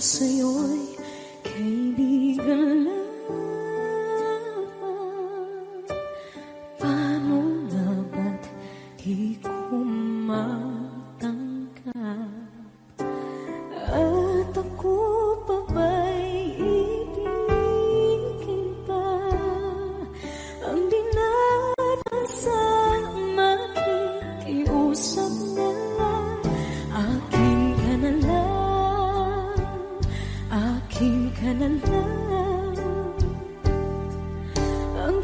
sa'yo'y kaibigan lang. Paano nga ba't di ko matanggap? At ako pa ba'y ibigin pa? Ang dinarasang makikiusap na lang. Akin ka na lang, akin ka na lang. Ang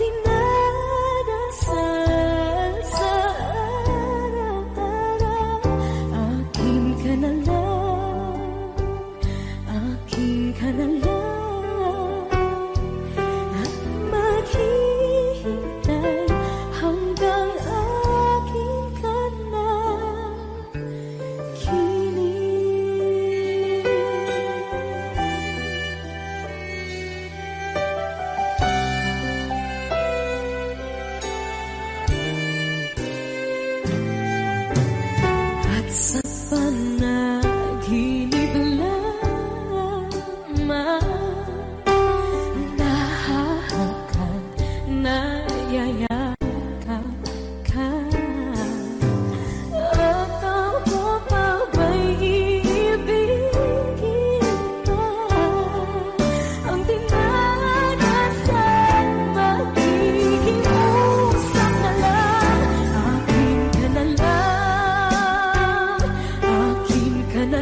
dinadasal sa araw-araw. Akin ka na lang, akin ka na lang. At maghihintay hanggang akin ka na kilig. At sa panaginip lamang nahahakan, nayayakap ka. At ako pa ba'y iibigin pa? Ang dinadasal makikiusap na lang. Akin ka na lang, akin ka na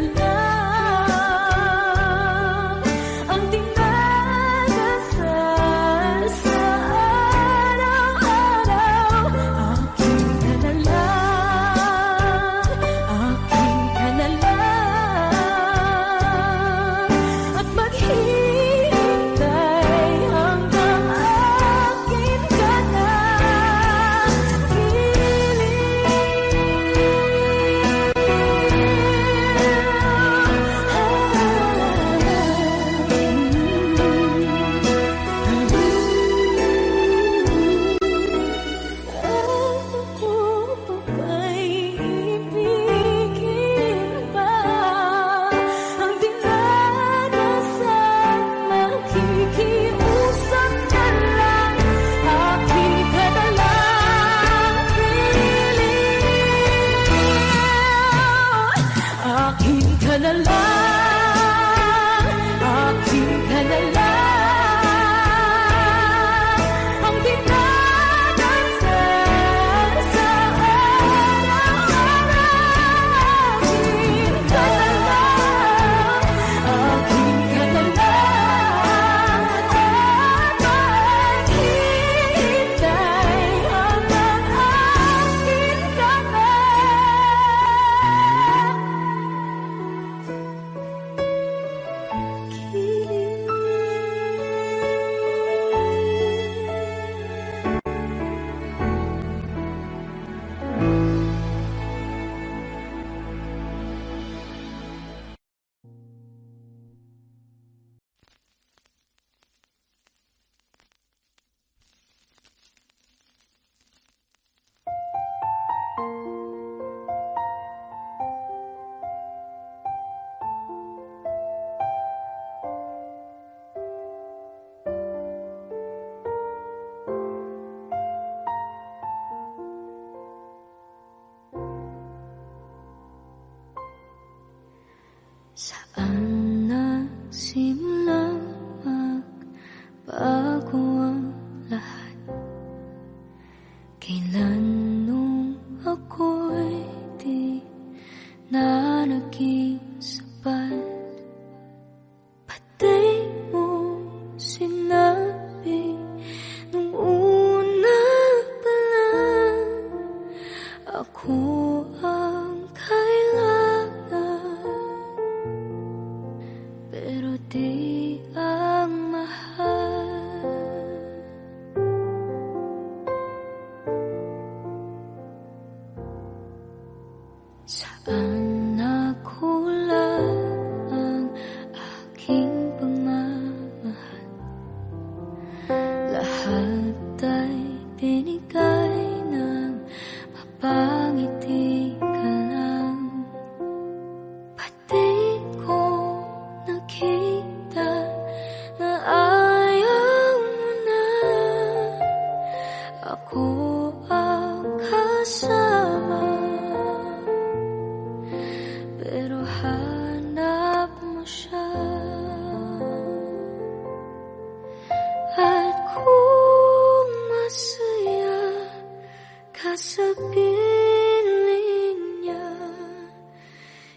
lang. Ang dinadasal sa araw-araw. Akin ka na lang, akin ka na lang. At maghihintay hanggang akin ka na Ako pa ba'y ibigin pa? Ang dinadasal makikiusap na lang. Akin ka na lang, kilig. Akin ka na lang, akin ka na lang. Ang dinadasal sa araw-araw. Akin ka na lang, akin ka na lang. At maghihintay hanggang akin ka na Saan nagsimulang magbago ang lahat? Kailan nung ako'y di na naging sapat? Pati mo sinabi nung una pa lang, ako ang kailangan. Pero di ang mahal. Saan nakulang ang aking pagmamahal? Lahat ay binigay ng mapangiti ka lang. Pati ko naging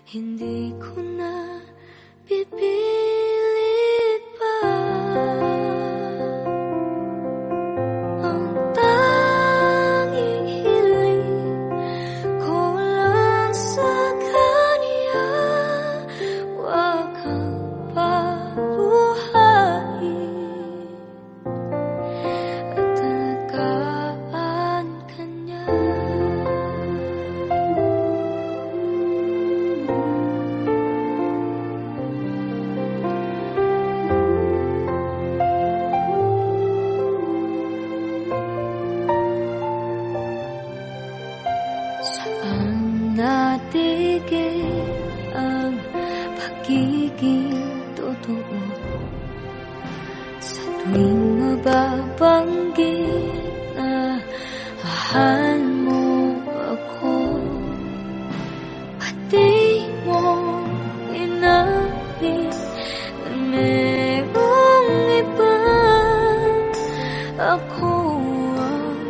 Hindi ko na pipilit pa ang tanging hiling ko lang sa kanya. Huwag kang paluhain at alagaan ka niya. Saan natigil ang pagiging totoo? Sa tuwing mababanggit na mahal mo ako, pati mo inamin na merong iba. Ako ang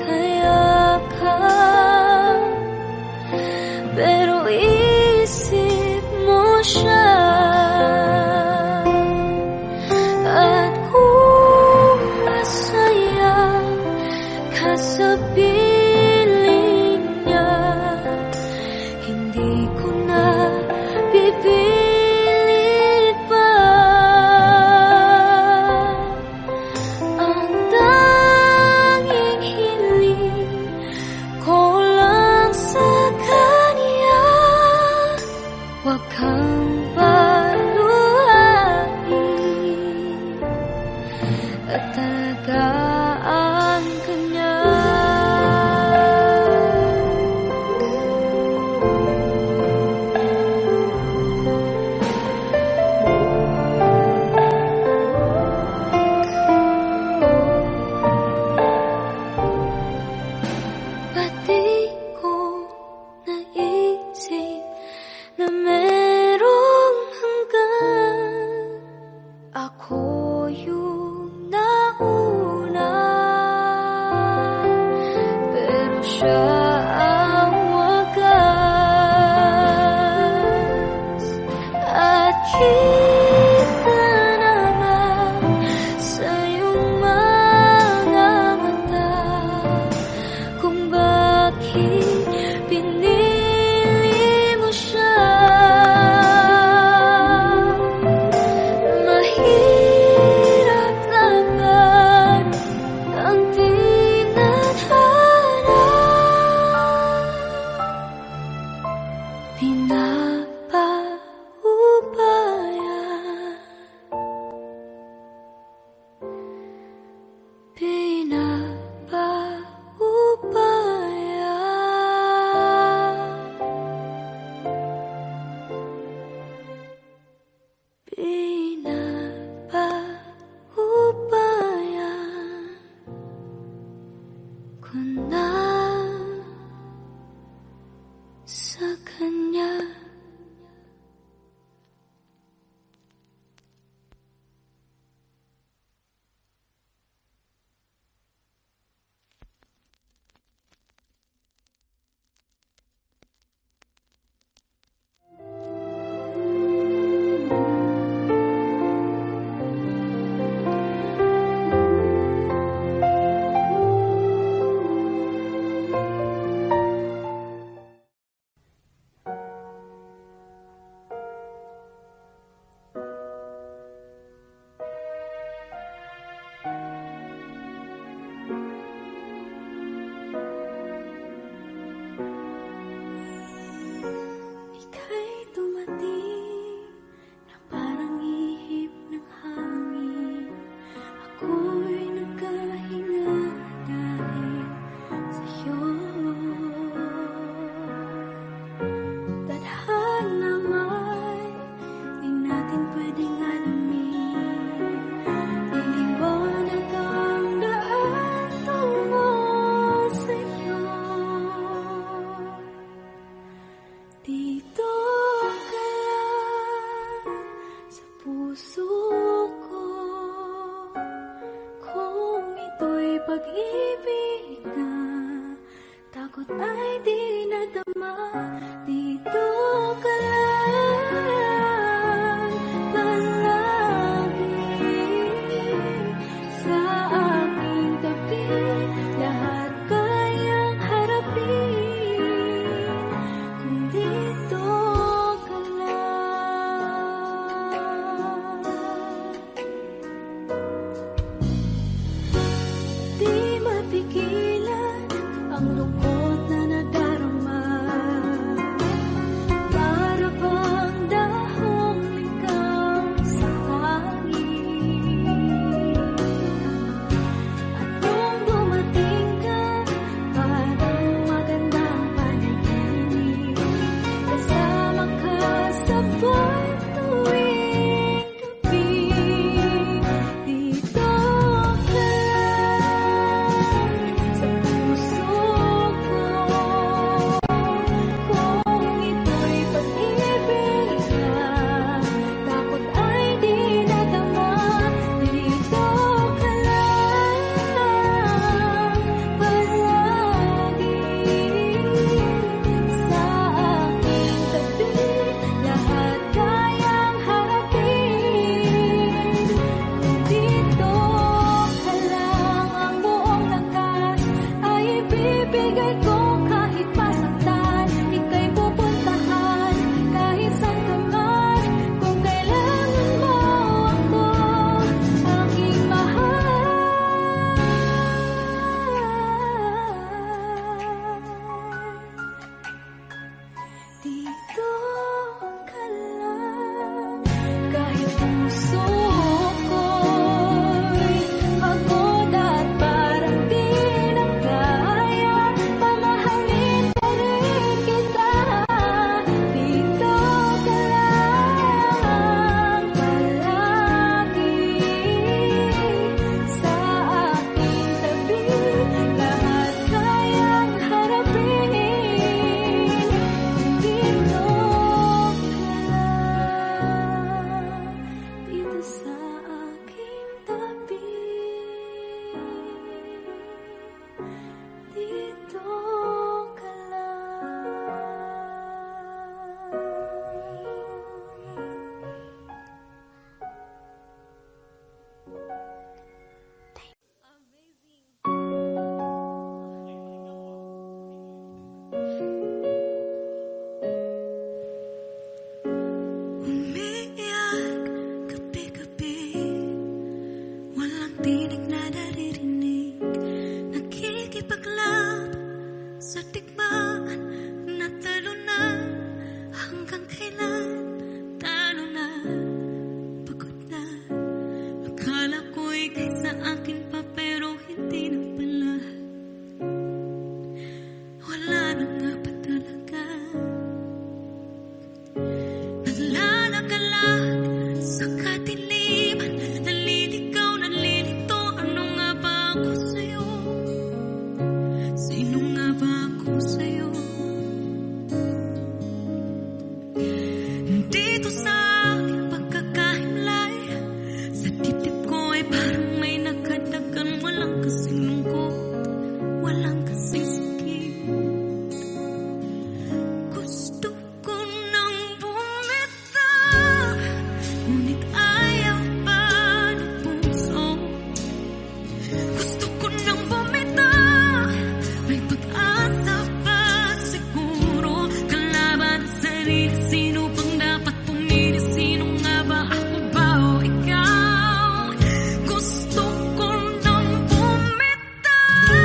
kayakap, pero isip mo siya. At kung masaya ka sa piling niya, hindi ko na pipilit pa ang tanging hiling ko lang sa kanya. Huwag kang paluhain at alagaan ka niya. Pati ko naisip na merong hanggan. Ako yung nauna, pero siya ang wagas. At kita naman sa iyong mga mata kung bakit pinili mo siya. Mahirap laban ang tinadhana, pinapaubaya, pinapaubaya. Pinapaubaya ko na sa kanya. Ika'y dumating na parang ihip ng hangin. Ako'y nagkahinga dahil sa'yo. Tadhana may di natin pwedeng alamin. Liliwanag ang daan tungo sa'yo. Dito ka lang sa puso ko, kung ito'y pag-ibig na takot ay di nadama. Dito ka lang madilim, naliligaw, nalilito. Ano nga ba ako sa'yo? Sino nga ba ako sa'yo? Dito sa aking pagkakahimlay, sa dibdib ko ay parang may nakadagan. Walang kasing lungkot, walang kasing sakit. Gusto ko nang bumitaw, ngunit ayaw pa ng puso. Gusto ko nang bumitaw, may pag-asa pa siguro. Kalaban ang sarili, sino bang dapat pumili? Sino nga ba, ako ba o ikaw? Gusto ko nang bumitaw.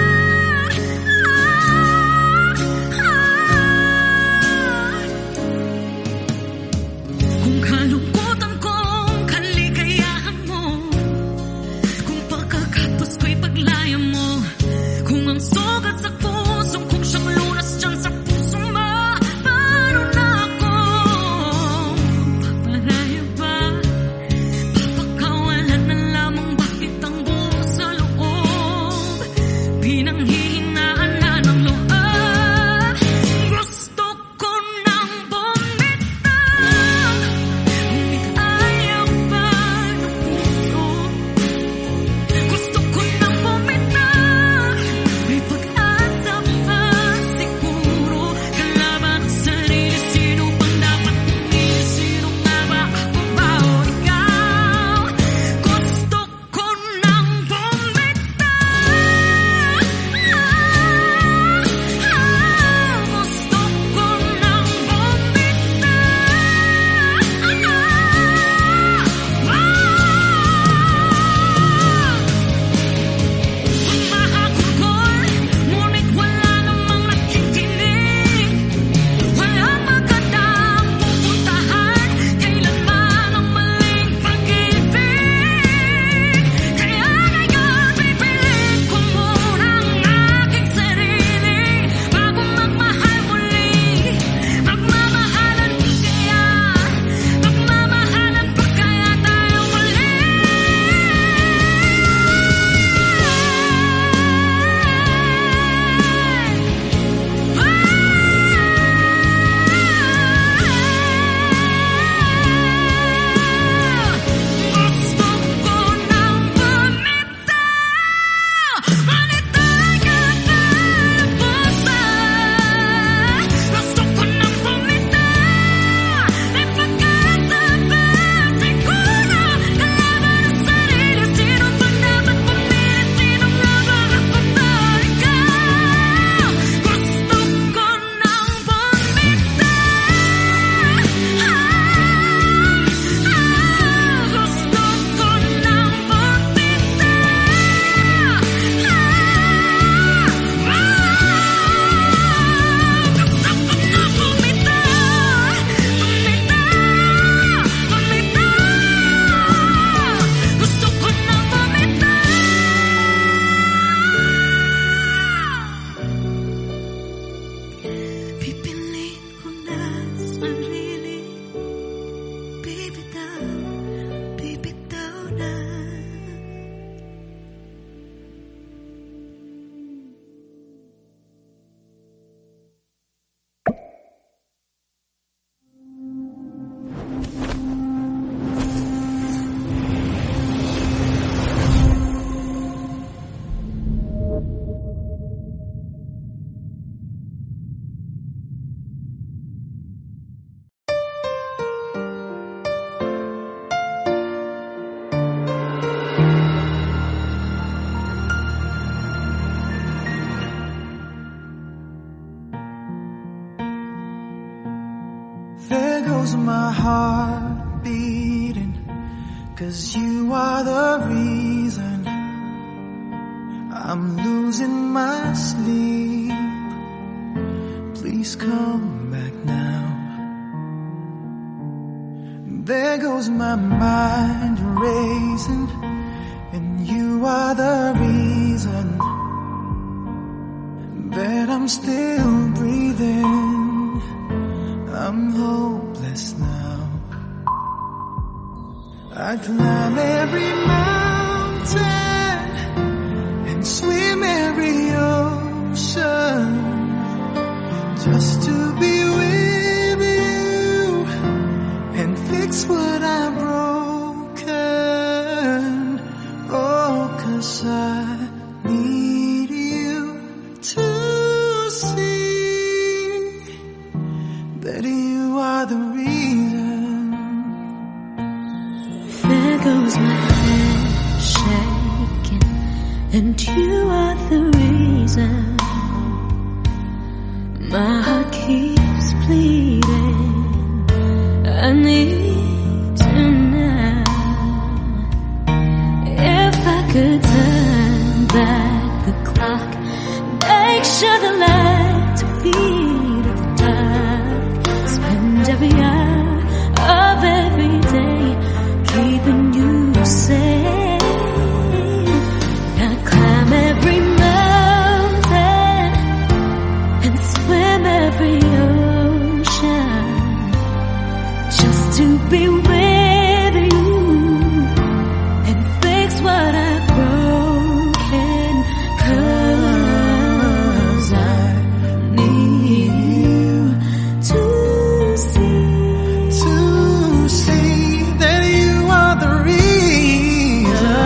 Kung kalungkutan kong kaligayahan mo, kung pagkakapos ko'y paglaya mo, kung ang sugat sa pusong kung siyang lunas dyan sa puso mo, paano na ako paparaya ba? Papakawalan na lamang, bakit ang buo sa loob? Pinanghihinaan na ng loob. Gusto ko nang bumitaw, ngunit ayaw pa ng puso. Gusto ko nang bumitaw, may pag-asa pa siguro. Kalaban ang sarili, sino bang dapat pumili? Sino nga ba, ako ba o ikaw? Gusto ko nang bumitaw. Gusto ko nang Mahagulgol, ngunit wala namang nakikinig. Walang magandang pupuntahan, kailanman ang maling pag-ibig. Kaya ngayon pipilit ko muna ang aking sarili bago magmahal muli. Magmamahalan pa kaya? Magmamahalan pa kaya tayo muli? Gusto ko nang bumitaw, ngunit ayaw pa ng puso. Gusto ko nang bumitaw, may pag-asa pa siguro. Kalaban ang sarili, sino bang dapat pumili? Sino nga ba, ako ba o ikaw? Gusto ko nang bumitaw. Gusto ko nang Pipiliin ko na sarili, bibitaw, bibitaw na. There goes my heart beating, 'cause you are the reason I'm losing my sleep. Please come back now. There goes my mind racing, and you are the reason that I'm still breathing. I'm hopeless now. I'd climb every mountain and swim every ocean just to be with you and fix what I've broken. Oh, 'cause I need you to see that you are the reason. There goes my hand shaking, and you are the reason. My heart keeps bleeding. I need you now. If I could turn back the clock, make sure the lights feed at the dark, spend every hour of every day keeping you safe. I climb every mountain and swim every ocean just to be with you and fix what I've broken. 'Cause I need you to see that you are the reason.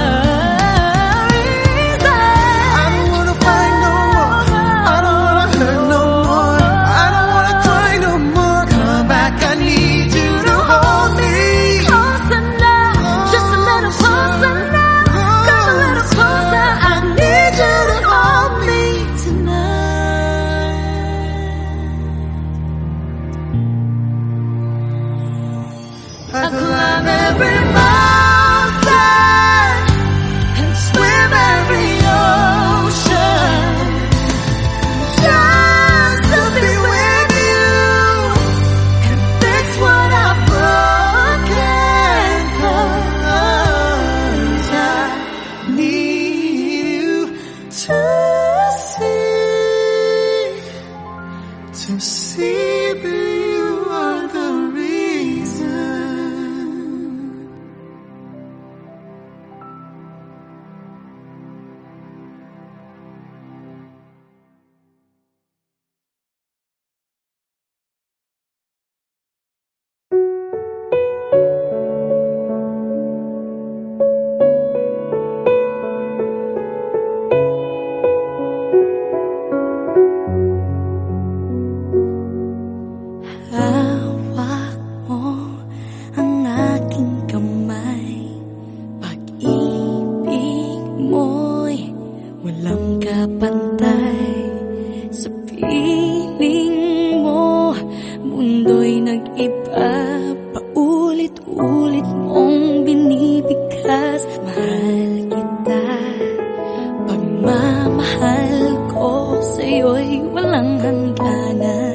I don't wanna fight no more. I don't wanna hurt no more. I don't wanna cry no more. Come back, I need you to hold me. Closer now, just a little closer now. Come a little closer, I need you to hold me tonight. I climb every mountain and swim every ocean just to be with you and fix what I've broken. 'Cause I need you to see that you are the reason. Hawak mo ang aking kamay, pag-ibig mo'y walang kapantay. Sa piling mo, mundo'y nag-iba, paulit-ulit mong binibigkas. Mahal kita, pagmamahal ko sa'yo'y walang hangganan.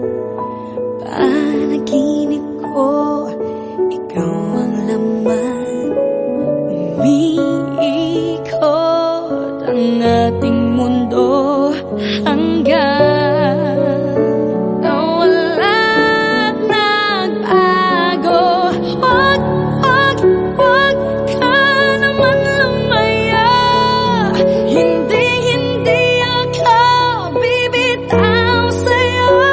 Panaginip ko, ikaw ang laman. Umiikot ang ating mundo hanggang nawala't nagbago. Wag ka naman lumaya. Hindi ako bibitaw sa'yo.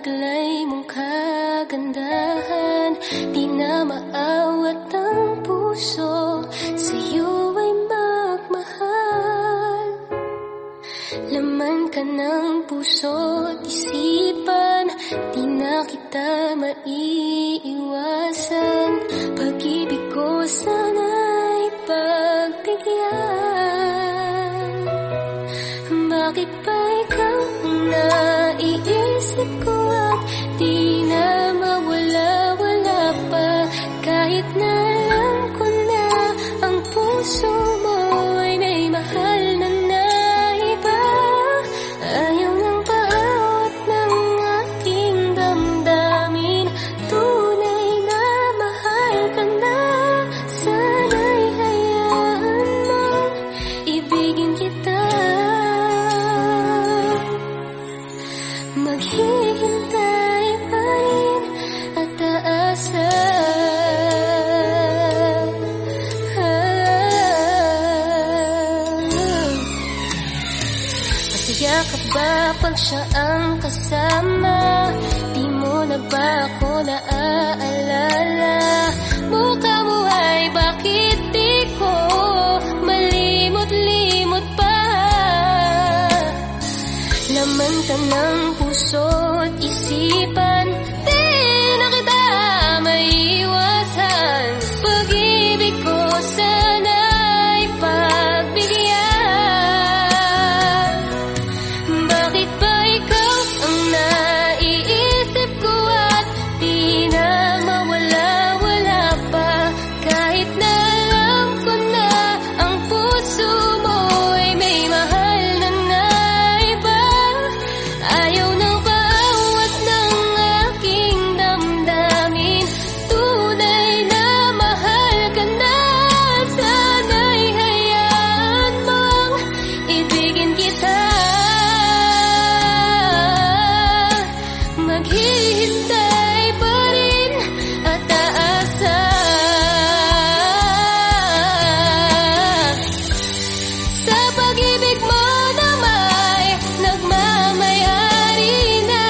taglay mong kagandahan, di na maawat ang puso, sa'yo ay magmahal. Laman ka ng puso't isipan, di na kita maiiwasan. Pag-ibig ko sana'y pagbigyan. Bakit ba ikaw ang naiisip ko at di na mawala-wala pa? Kahit na alam ko na ang puso mo ay may mahal na naiba. Ayaw nang paawat ng aking damdamin, tunay na mahal ka na. Sana'y hayaan mong ibigin kita. Maghihintay pa rin at aasa. Masaya ka ba pag siya ang kasama? Di mo na ba ako naaalala? Mukha mo ay bakit di ko malimot-limot pa? Laman ka ng puso't isipan, di na kita maiiwasan. Pag-ibig ko sana'y pagbigyan. Bakit ba ikaw ang naiisip ko at di na mawala-wala pa? Kahit na alam ko na ang puso mo ay may mahal na naiba. Ayaw nang paawat ng aking damdamin, tunay na mahal ka na. Sana'y hayaan mong ibigin kita. Maghihintay pa rin at aasa. Sa pag-ibig mo na may nagmamayari na,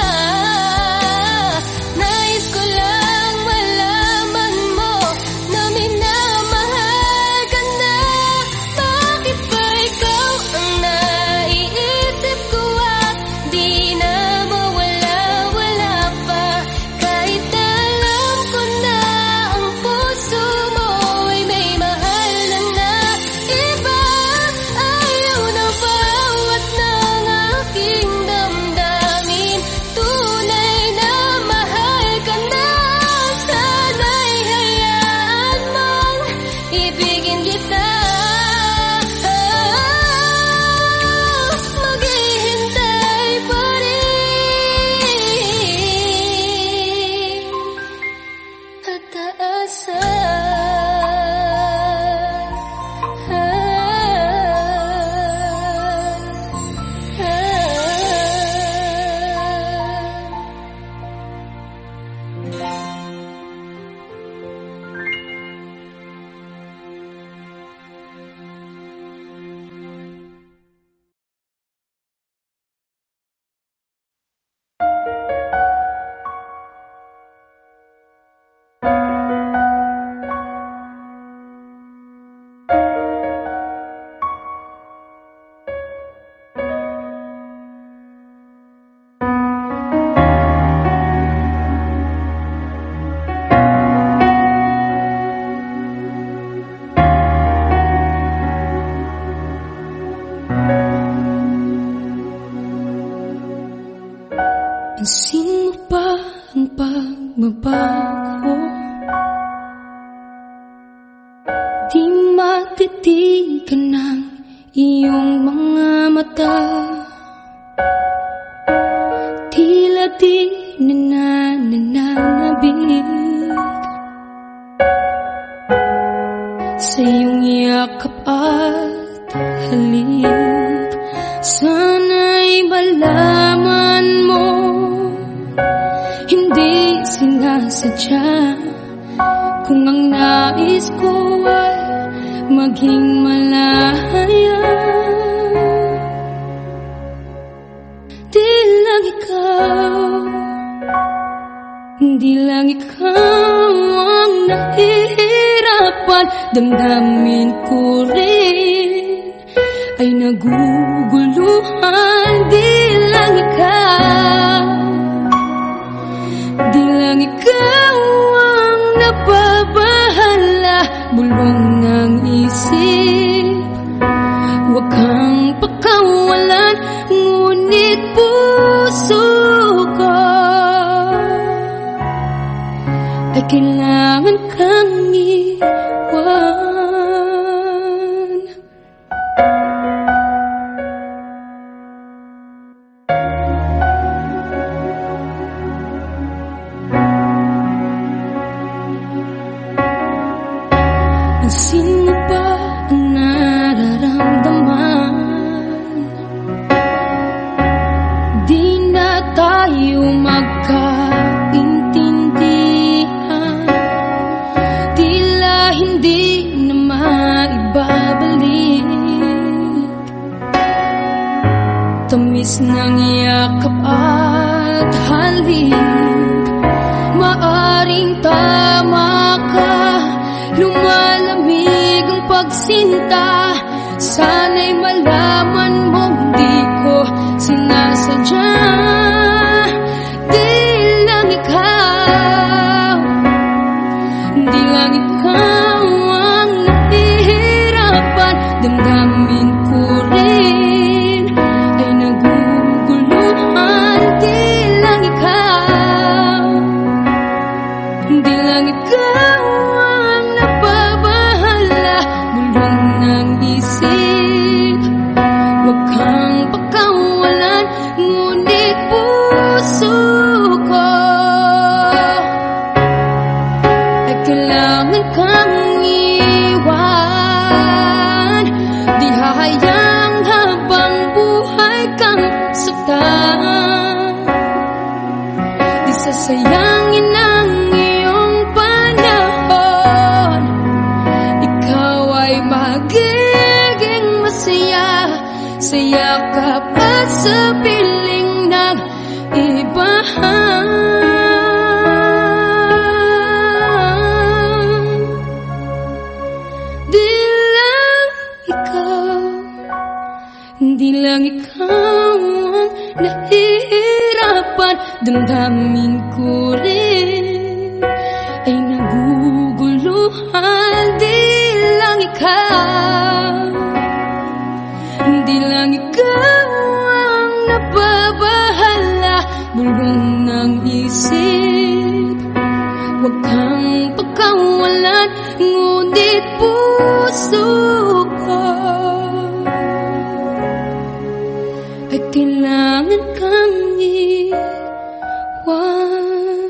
nais ko lang malaman mo na minamahal ka na. Bakit ba ikaw ang naiisip ko at di na mawala-wala pa? Kahit na alam ko na ang puso mo ay may mahal na naiba. Ayaw na paawat ng aking damdamin, tunay na mahal ka na. Sana'y hayaan mong ibigin kita. Maghihintay pa rin at aasa. Pansin mo ba ang pagbabago? Di matitigan ng iyong mga mata. Tila di nananabig sa iyong yakap at halik. Sana'y malaman mo, hindi sinasadya. Kung ang nais ko ay maging malaya, di lang ikaw Hindi lang ikaw ang nahihirapan, damdamin ko rin ay naguguluhan. Di lang ikaw, di lang ikaw ang nababahala, bulong ng isip. Huwag kang pakawalan, ngunit puso ko ay kailangan kang iwan. Pansin mo ba ang nararamdaman? Di na tayo magkaintindihan, tila hindi na maibabalik. Tamis ng yakap at halik, maaring tama ka. Lumalamig ang pagsinta, sana'y malaman mong di ko sinasadya. Di lang ikaw, di lang ikaw ang nahihirapan, damdamin ko rin ay naguguluhan. Di lang ikaw, di lang ikaw ang nababahala, bulong ng isip. Huwag kang pakawalan, ngunit puso ko ay kailangan kang iwan. Di hahayang habang buhay kang saktan, di sasayangin ang iyong panahon. Ikaw ay magiging masaya sa yakap at sa piling ng iba. Di lang ikaw, di lang ikaw ang nahihirapan, damdamin ko rin ay naguguluhan. Di lang ikaw, di lang ikaw ang nababahala, bulong ng isip. Huwag kang pagkawalan, ngunit puso ko ay kailangan kang iwan.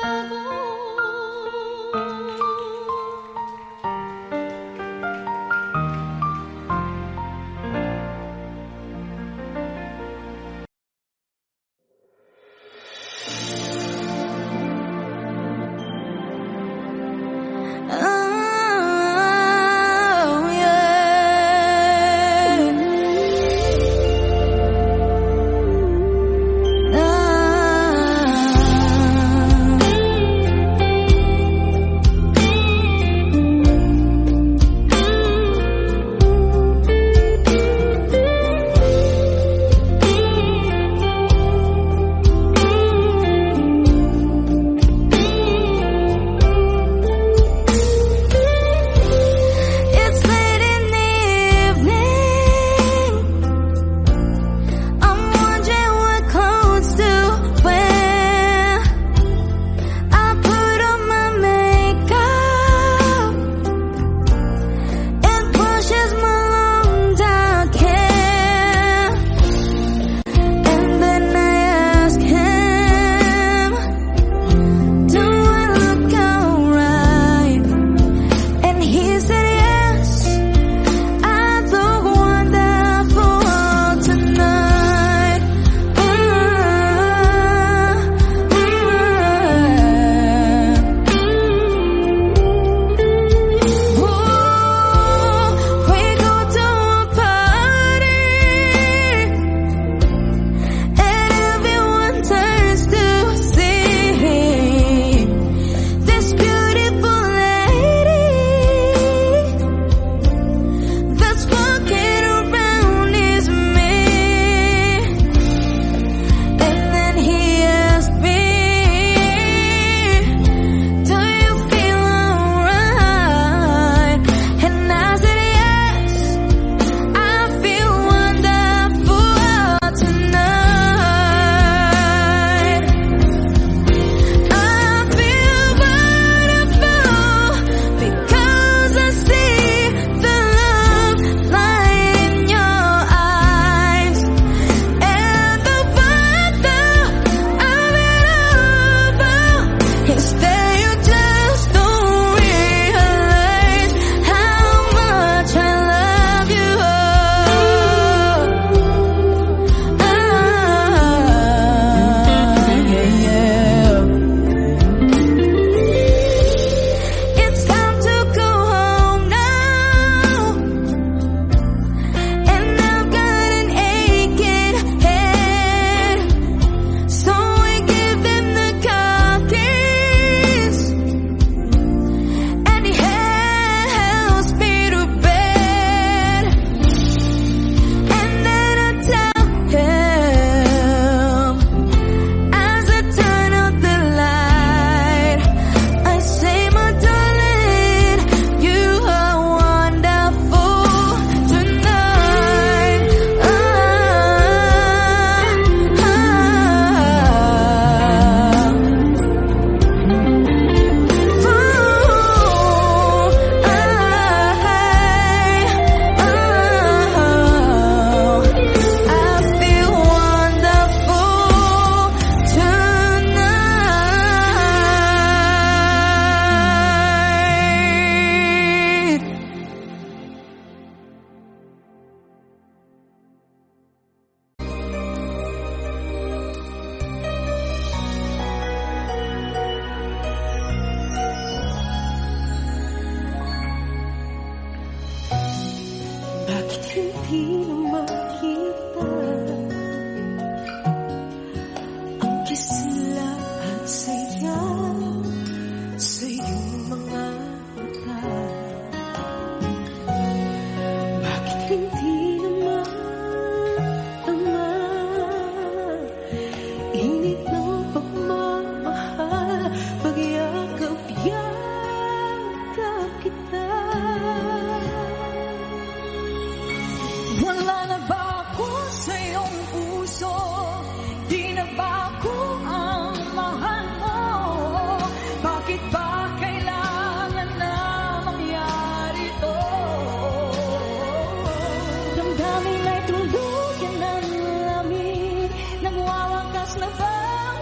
Damdamin ay tuluyan ng lamig, nagwawakas na ba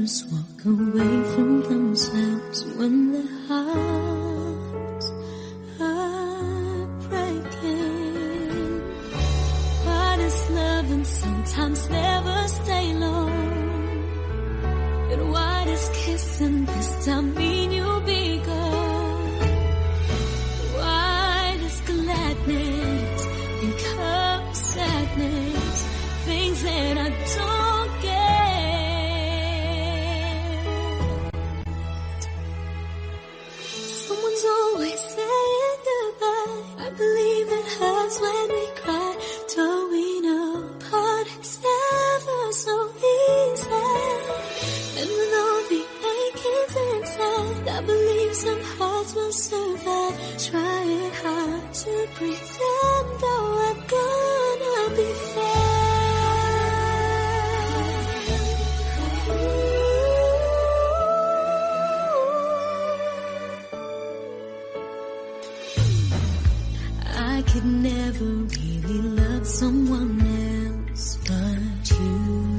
just walk away from themselves when their hearts are breaking. What is love and sometimes never stay long? And what is kissing this time mean you'll be gone? Why does gladness become sadness? Things that I don't get. Someone's always saying goodbye. I believe it hurts when we cry. Towing apart, it's never so easy. And with all the achings inside, I believe some hearts will survive. Trying hard to pretend that we're gonna be fair. I could never really love someone else but you.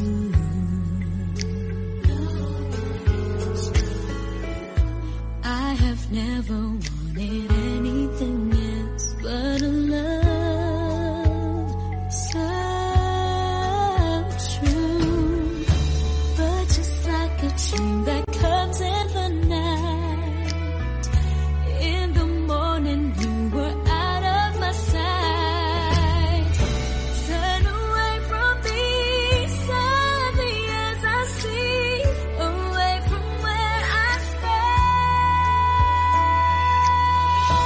I have never wanted anything else but a love so true. But just like a dream that comes in the night, in the morning you were out of my sight. Turn away from me, sadly as I see, away from where I stand.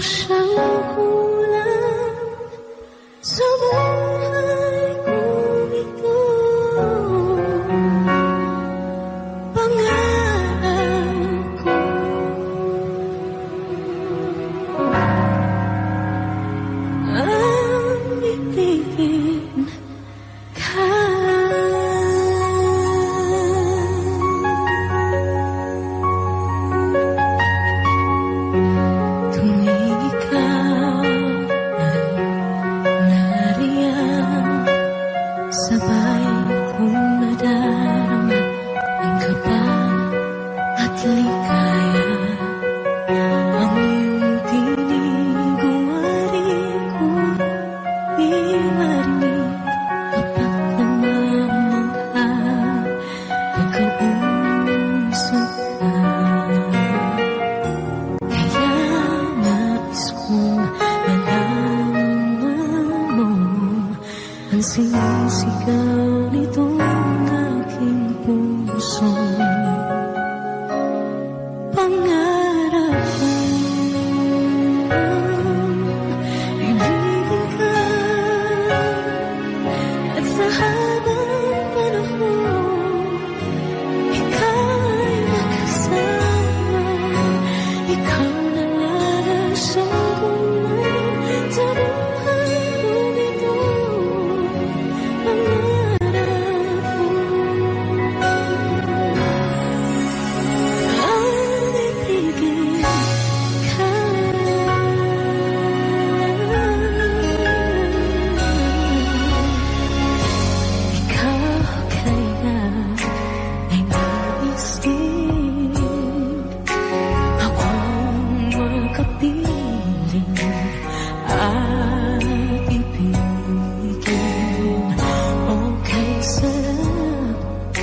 siyang kulang sa buhay kong ito. Pangarap ko ang ibigin ka. Tuwing ikaw ay nariyan, sabay kong nadarama ang kaba at ligaya. Ang iyong tinig uwari ko di marinig kapag namamangha, nag-uusap ka. Kaya nais kong malaman mo ang sinisigaw nitong aking puso. Pangarap kong ibigin ka at sa habang panahon ikaw ay makasama. Ikaw na lang siyang kulay sa buhay kong ito. Pangarap ko ang ibigin ka. Ikaw kaya ay nais din akong makapiling at ibigin. Okay, sarap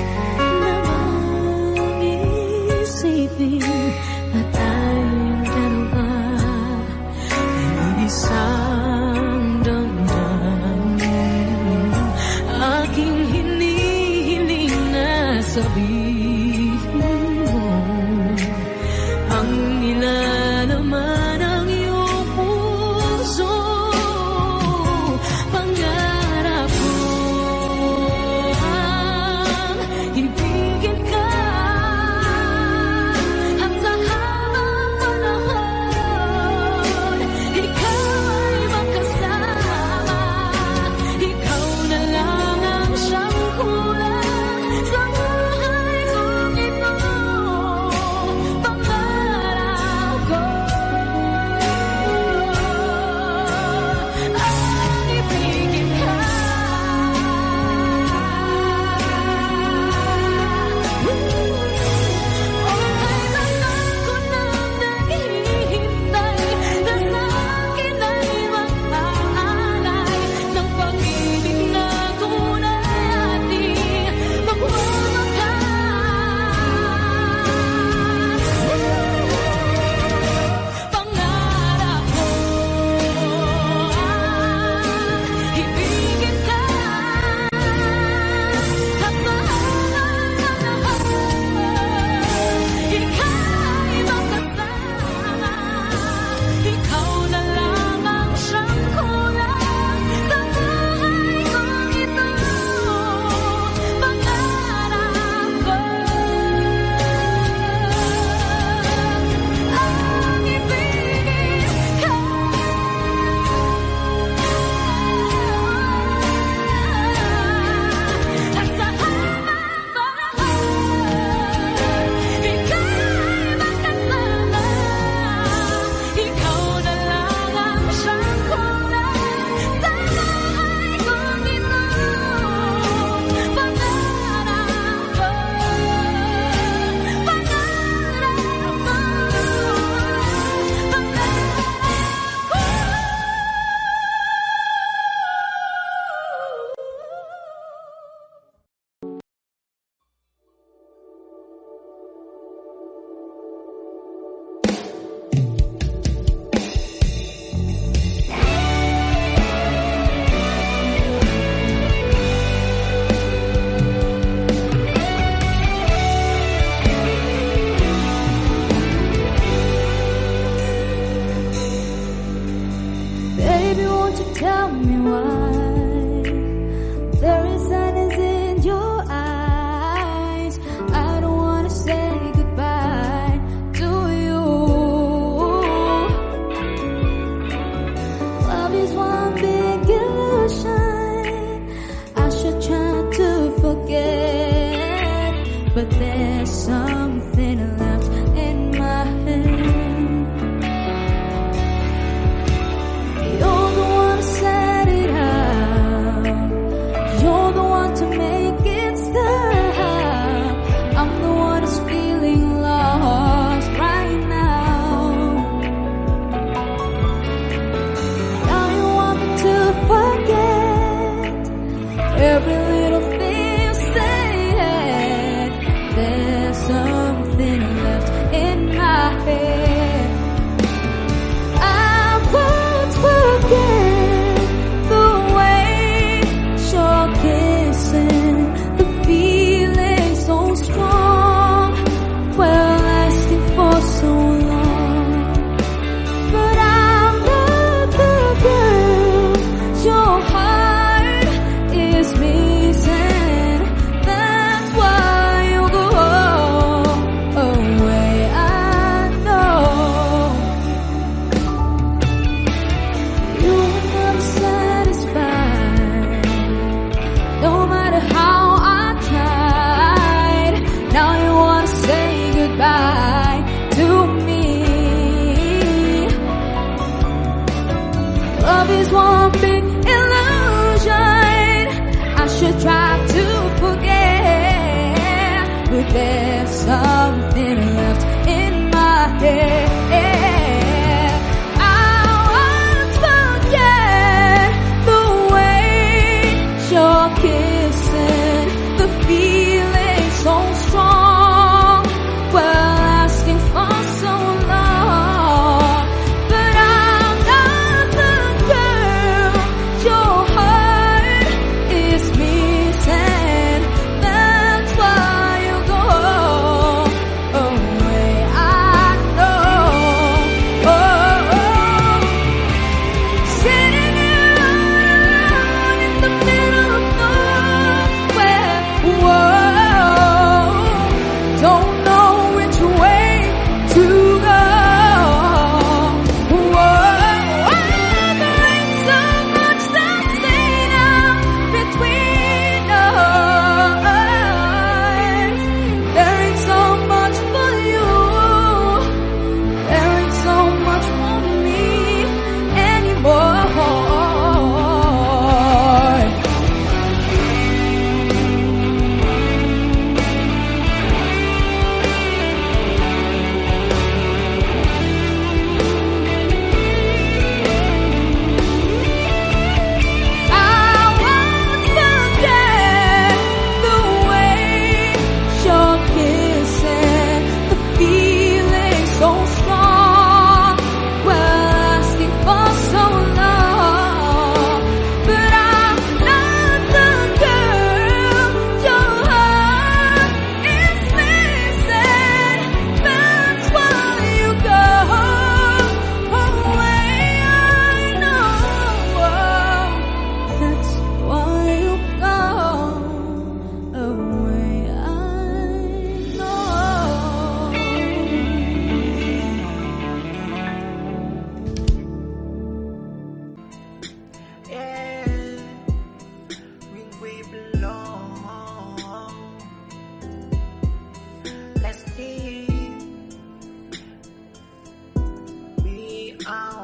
namang isipin na tayong dalawa ay isang damdamin. Aking hinihiling na sabihin mo ang nilalaman ng iyong puso. Pangarap ko ang ibigin ka at sa habang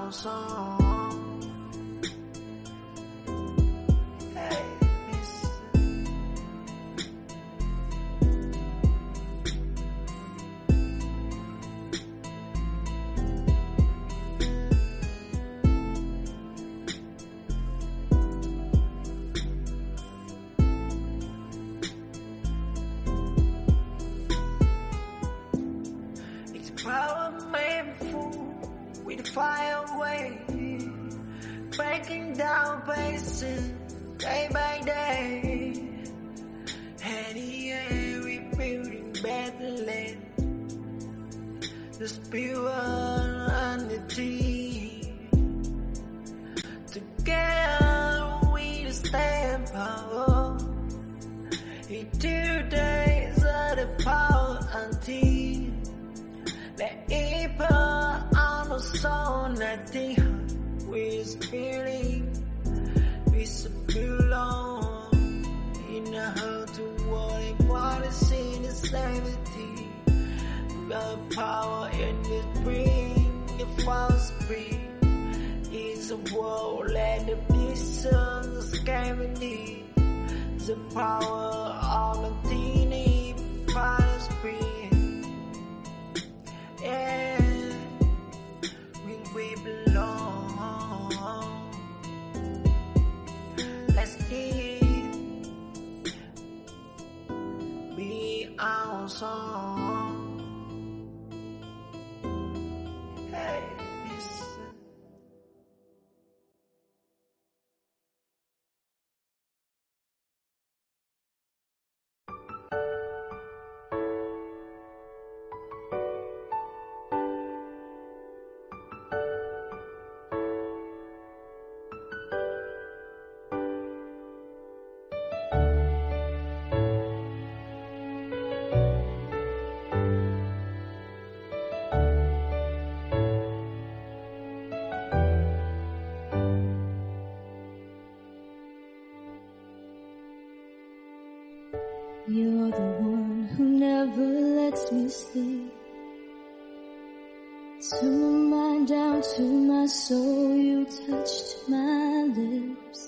our song. Hey, it's power made fool with fire away, breaking down bases day by day. And yeah, rebuilding Bethlehem, the spirit and the team. Together we stand power. In 2 days of the power and team. The evil on the soul, nothing with feeling. We belong in the heart to what what is in the sanity. The power in the spring, the false spring is a world and the distance scarcity. The power of the teeny fire spring. Yeah, we belong. Let's keep be our song. Hey, listen. You're the one who never lets me sleep. To my mind down to my soul, you touched my lips.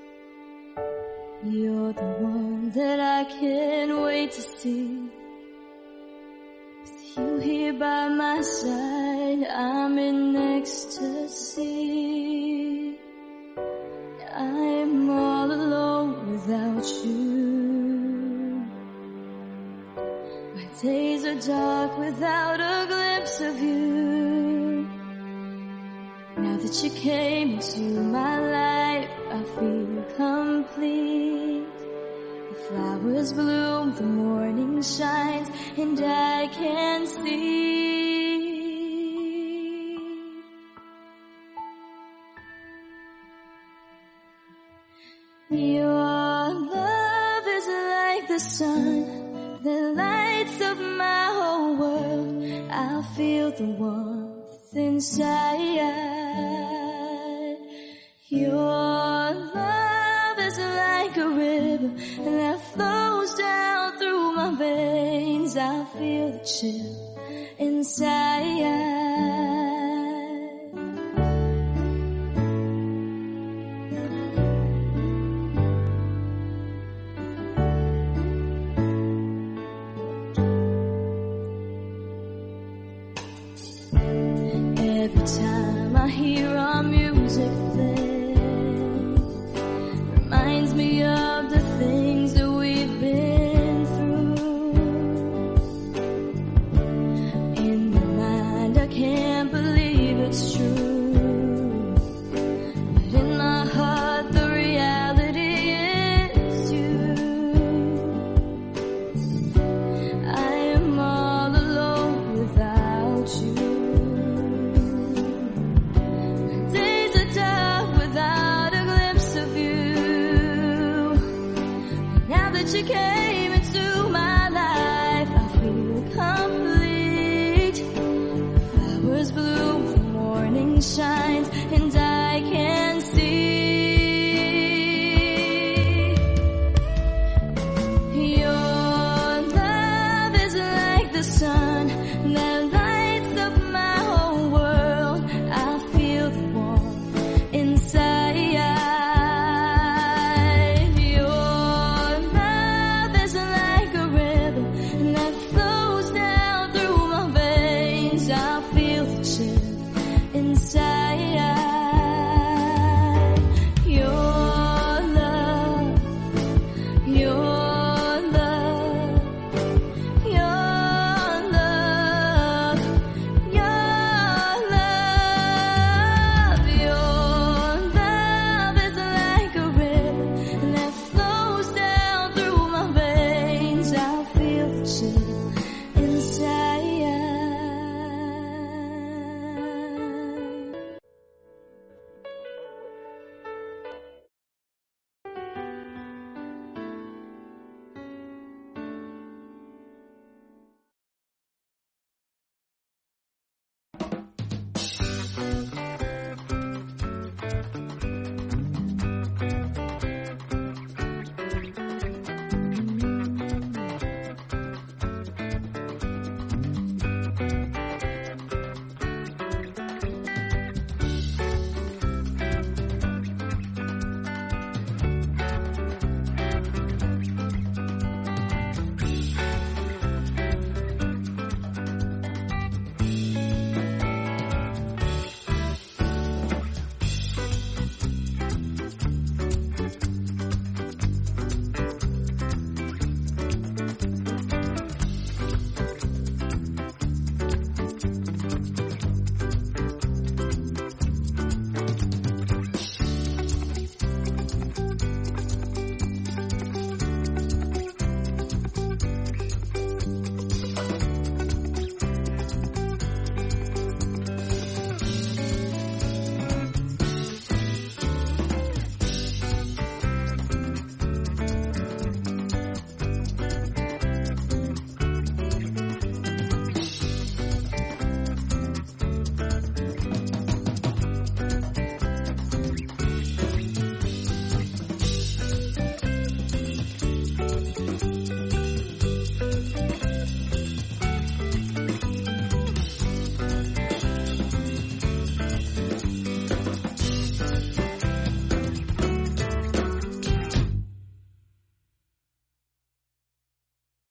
You're the one that I can't wait to see. With you here by my side, I'm in ecstasy. I'm all alone without you. My days are dark without a glimpse of you. Now that you came into my life, I feel complete. The flowers bloom, the morning shines, and I can see. Your love is like the sun that lights up my whole world. I feel the warmth inside. Your love is like a river that flows down through my veins. I feel the chill inside. Every time I hear our music play, reminds me of the things that we've been through. In my mind I can't believe it's true, but in my heart the reality is you. I am all alone without you. You came into my life, I feel complete. The flowers bloom, the morning shines, and I can see. Your love is like the sun that lights up my whole world. I feel the touch it.